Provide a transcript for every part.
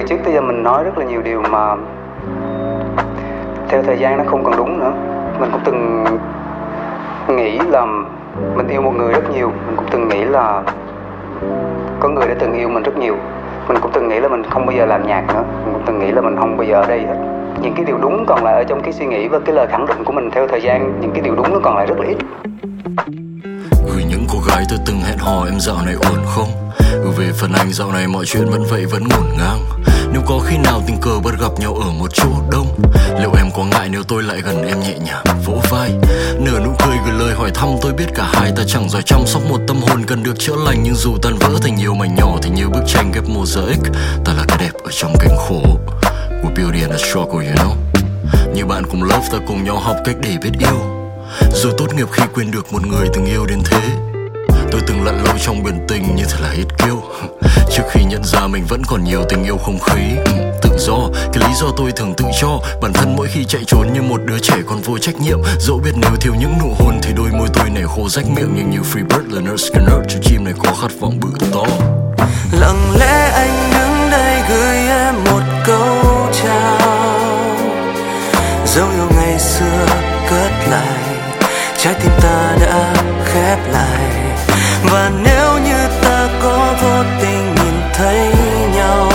trước tới giờ mình nói rất là nhiều điều mà theo thời gian nó không còn đúng nữa. Mình cũng từng nghĩ là mình yêu một người rất nhiều. Mình cũng từng nghĩ là có người đã từng yêu mình rất nhiều. Mình cũng từng nghĩ là mình không bao giờ làm nhạc nữa. Mình cũng từng nghĩ là mình không bao giờ ở đây hết. Những cái điều đúng còn lại ở trong cái suy nghĩ và cái lời khẳng định của mình theo thời gian. Những cái điều đúng nó còn lại rất là ít. Gửi những cô gái tôi từng hẹn hò, em dạo này ổn không? Về phần anh dạo này mọi chuyện vẫn vậy, vẫn ngổn ngang. Nếu có khi nào tình cờ bắt gặp nhau ở một chỗ đông, liệu em có ngại nếu tôi lại gần em nhẹ nhàng vỗ vai, nở nụ cười gửi lời hỏi thăm? Tôi biết cả hai ta chẳng giỏi chăm sóc một tâm hồn cần được chữa lành, nhưng dù tan vỡ thành nhiều mảnh nhỏ thì như bức tranh ghép mosaic, ta là cái đẹp ở trong cảnh khổ của beauty and the struggle, you know. Như bạn cùng lớp ta cùng nhau học cách để biết yêu, dù tốt nghiệp khi quên được một người từng yêu đến thế. Tôi từng lặn lâu trong biển tình như thật là ít kiêu, trước khi nhận ra mình vẫn còn nhiều tình yêu không khí. Tự do, cái lý do tôi thường tự cho bản thân mỗi khi chạy trốn như một đứa trẻ còn vô trách nhiệm. Dẫu biết nếu thiếu những nụ hôn thì đôi môi tôi này khô rách miệng, nhưng như Freebird là Nurse Skinner, chú chim này có khát vọng bự to. Lặng lẽ anh đứng đây gửi em một câu chào, dấu yêu ngày xưa cất lại, trái tim ta đã khép lại. Và nếu như ta có vô tình nhìn thấy nhau,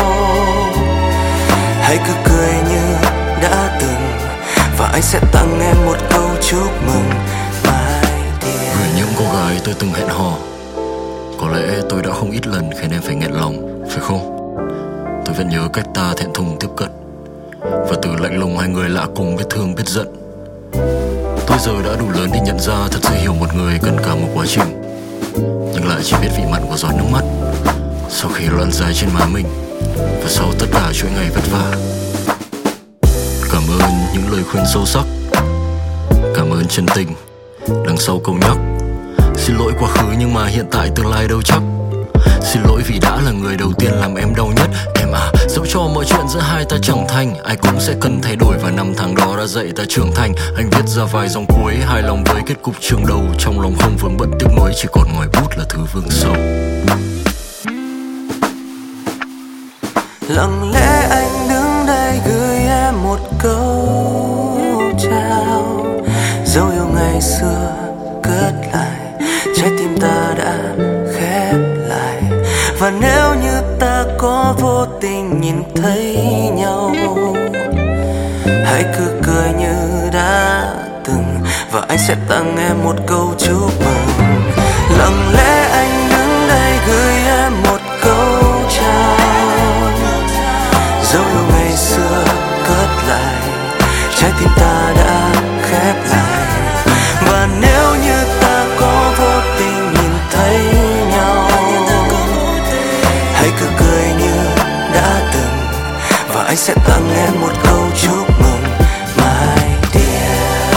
hãy cứ cười như đã từng, và anh sẽ tặng em một câu chúc mừng mai dear. Gửi những cô gái tôi từng hẹn hò, có lẽ tôi đã không ít lần khiến em phải nghẹn lòng, phải không? Tôi vẫn nhớ cách ta thẹn thùng tiếp cận, và từ lạnh lùng hai người lạ cùng biết thương biết giận. Tôi giờ đã đủ lớn để nhận ra thật sự hiểu một người cần cả một quá trình, nhưng lại chỉ biết vị mặn của giọt nước mắt sau khi loạn dài trên má mình, và sau tất cả chuỗi ngày vất vả. Cảm ơn những lời khuyên sâu sắc, cảm ơn chân tình đằng sau câu nhắc. Xin lỗi quá khứ nhưng mà hiện tại tương lai đâu chắc. Xin lỗi vì đã là người đầu tiên làm em đau nhất. Em à, dẫu cho mọi chuyện giữa hai ta chẳng thành, ai cũng sẽ cần thay đổi, và năm tháng đó đã dạy ta trưởng thành. Anh viết ra vài dòng cuối, hài lòng với kết cục chương đầu. Trong lòng không vướng bận tiếc nuối, chỉ còn ngòi bút là thứ vương sầu. Lặng lẽ anh đứng đây gửi em một câu chào, dấu yêu ngày xưa cất lại, trái tim ta đã khép lại. Và nếu như ta có vô tình nhìn thấy nhau, hãy cứ cười như đã từng, và anh sẽ tặng em một câu chúc mừng. Lặng lẽ anh đứng đây gửi em một câu chào, dấu yêu ngày xưa cất lại, trái tim ta đã khép lại. Và nếu như ta có vô tình nhìn thấy nhau, hãy cứ cười như đã từng, và anh sẽ tặng em một câu chúc mừng my dear.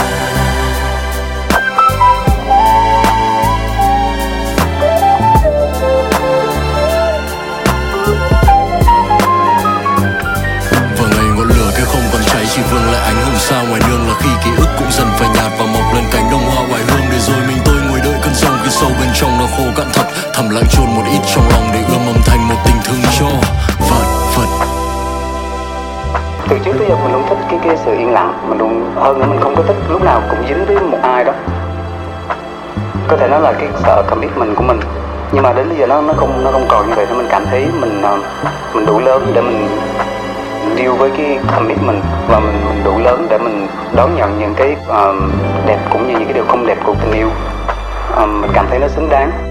Và ngày ngọn lửa kia không còn cháy, chỉ vương lại ánh hồng sao ngoài nương, là khi ký ức cũng dần phai nhạt và mọc lên cánh đồng hoa hoài hương. Để rồi mình tôi ngồi đợi cơn giông khi sâu bên trong nó khô cạn thật, thầm lặng chôn một ít trong lòng để ươm mầm thành một tình thương cho vật vật. Từ trước tới giờ mình luôn thích cái sự yên lặng. Mình luôn hơn nữa, mình không có thích lúc nào cũng dính với một ai đó. Có thể nói là cái sợ commitment của mình, nhưng mà đến bây giờ nó không còn như vậy. Nên mình cảm thấy mình đủ lớn để mình deal với cái commitment, và mình đủ lớn để mình đón nhận những cái đẹp cũng như những cái điều không đẹp của tình yêu. Mình cảm thấy nó xứng đáng.